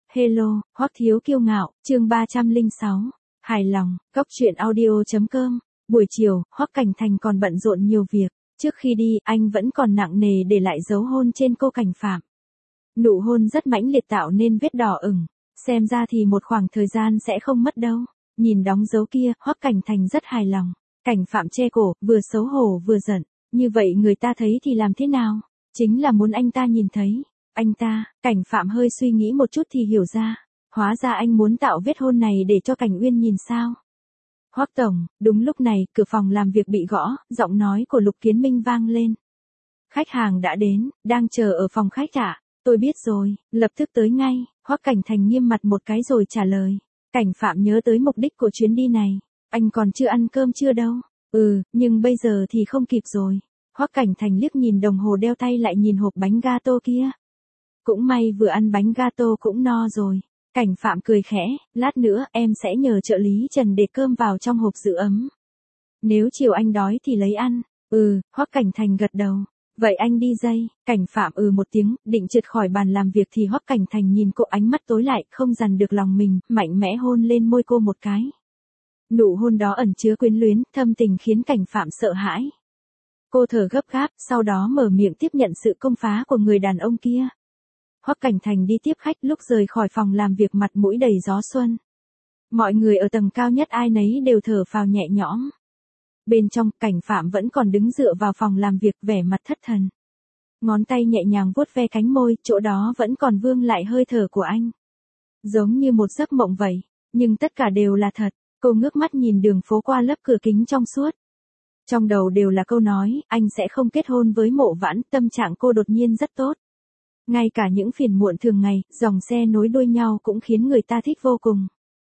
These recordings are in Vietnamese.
Hello, Hoắc Thiếu Kiêu Ngạo, chương 306. Hài lòng, Cóc truyện audio.com. Buổi chiều, Hoắc Cảnh Thành còn bận rộn nhiều việc. Trước khi đi, anh vẫn còn nặng nề để lại dấu hôn trên cô Cảnh Phạm. Nụ hôn rất mãnh liệt tạo nên vết đỏ ửng. Xem ra thì một khoảng thời gian sẽ không mất đâu. Nhìn đóng dấu kia, Hoắc Cảnh Thành rất hài lòng. Cảnh Phạm che cổ, vừa xấu hổ vừa giận. Như vậy người ta thấy thì làm thế nào? Chính là muốn anh ta nhìn thấy. Anh ta, Cảnh Phạm hơi suy nghĩ một chút thì hiểu ra. Hóa ra anh muốn tạo vết hôn này để cho Cảnh Uyên nhìn sao. Hoắc tổng, đúng lúc này, cửa phòng làm việc bị gõ, giọng nói của Lục Kiến Minh vang lên. Khách hàng đã đến, đang chờ ở phòng khách ạ. Tôi biết rồi, lập tức tới ngay. Hoắc Cảnh Thành nghiêm mặt một cái rồi trả lời. Cảnh Phạm nhớ tới mục đích của chuyến đi này. Anh còn chưa ăn cơm chưa đâu. Nhưng bây giờ thì không kịp rồi. Hoắc Cảnh Thành liếc nhìn đồng hồ đeo tay lại nhìn hộp bánh gato kia. Cũng may vừa ăn bánh gato cũng no rồi. Cảnh Phạm cười khẽ, lát nữa em sẽ nhờ trợ lý Trần để cơm vào trong hộp giữ ấm. Nếu chiều anh đói thì lấy ăn. Hoắc Cảnh Thành gật đầu. Vậy anh đi dây. Cảnh Phạm một tiếng, định trượt khỏi bàn làm việc thì Hoắc Cảnh Thành nhìn cô ánh mắt tối lại, không dằn được lòng mình, mạnh mẽ hôn lên môi cô một cái. Nụ hôn đó ẩn chứa quyến luyến, thâm tình khiến Cảnh Phạm sợ hãi. Cô thở gấp gáp, sau đó mở miệng tiếp nhận sự công phá của người đàn ông kia. Hoắc Cảnh Thành đi tiếp khách, lúc rời khỏi phòng làm việc mặt mũi đầy gió xuân. Mọi người ở tầng cao nhất ai nấy đều thở phào nhẹ nhõm. Bên trong, Cảnh Phạm vẫn còn đứng dựa vào phòng làm việc vẻ mặt thất thần. Ngón tay nhẹ nhàng vuốt ve cánh môi, chỗ đó vẫn còn vương lại hơi thở của anh. Giống như một giấc mộng vậy, nhưng tất cả đều là thật. Cô ngước mắt nhìn đường phố qua lớp cửa kính trong suốt. Trong đầu đều là câu nói, anh sẽ không kết hôn với Mộ Vãn, tâm trạng cô đột nhiên rất tốt. Ngay cả những phiền muộn thường ngày, dòng xe nối đuôi nhau cũng khiến người ta thích vô cùng.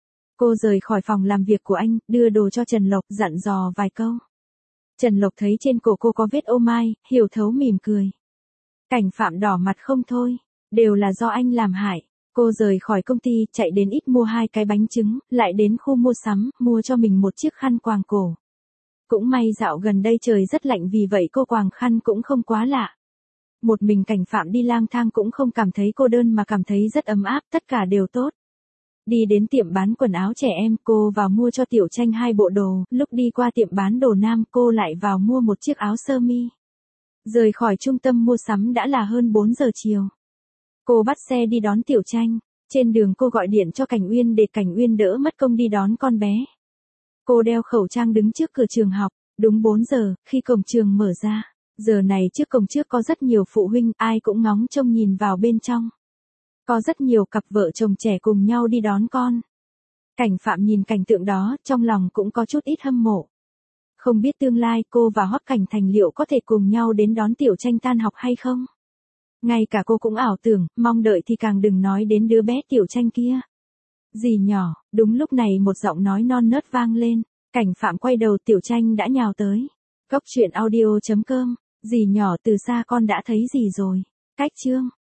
Cô rời khỏi phòng làm việc của anh, đưa đồ cho Trần Lộc, dặn dò vài câu. Trần Lộc thấy trên cổ cô có vết ô mai, hiểu thấu mỉm cười. Cảnh Phạm đỏ mặt không thôi, đều là do anh làm hại. Cô rời khỏi công ty, chạy đến ít mua 2 cái bánh trứng, lại đến khu mua sắm, mua cho mình một chiếc khăn quàng cổ. Cũng may dạo gần đây trời rất lạnh vì vậy cô quàng khăn cũng không quá lạ. Một mình Cảnh Phạm đi lang thang cũng không cảm thấy cô đơn mà cảm thấy rất ấm áp, tất cả đều tốt. Đi đến tiệm bán quần áo trẻ em, cô vào mua cho Tiểu Tranh 2 bộ đồ, lúc đi qua tiệm bán đồ nam cô lại vào mua một chiếc áo sơ mi. Rời khỏi trung tâm mua sắm đã là hơn 4 giờ chiều. Cô bắt xe đi đón Tiểu Tranh, trên đường cô gọi điện cho Cảnh Uyên để Cảnh Uyên đỡ mất công đi đón con bé. Cô đeo khẩu trang đứng trước cửa trường học, đúng 4 giờ, khi cổng trường mở ra. Giờ này trước cổng trước có rất nhiều phụ huynh, ai cũng ngóng trông nhìn vào bên trong. Có rất nhiều cặp vợ chồng trẻ cùng nhau đi đón con. Cảnh Phạm nhìn cảnh tượng đó, trong lòng cũng có chút ít hâm mộ. Không biết tương lai cô và Hoắc Cảnh Thành liệu có thể cùng nhau đến đón Tiểu Tranh tan học hay không? Ngay cả cô cũng ảo tưởng, mong đợi thì càng đừng nói đến đứa bé Tiểu Tranh kia. Dì nhỏ, đúng lúc này một giọng nói non nớt vang lên. Cảnh Phạm quay đầu, Tiểu Tranh đã nhào tới. Cóc truyện audio.com. Dì nhỏ, từ xa con đã thấy gì rồi? Cách chương.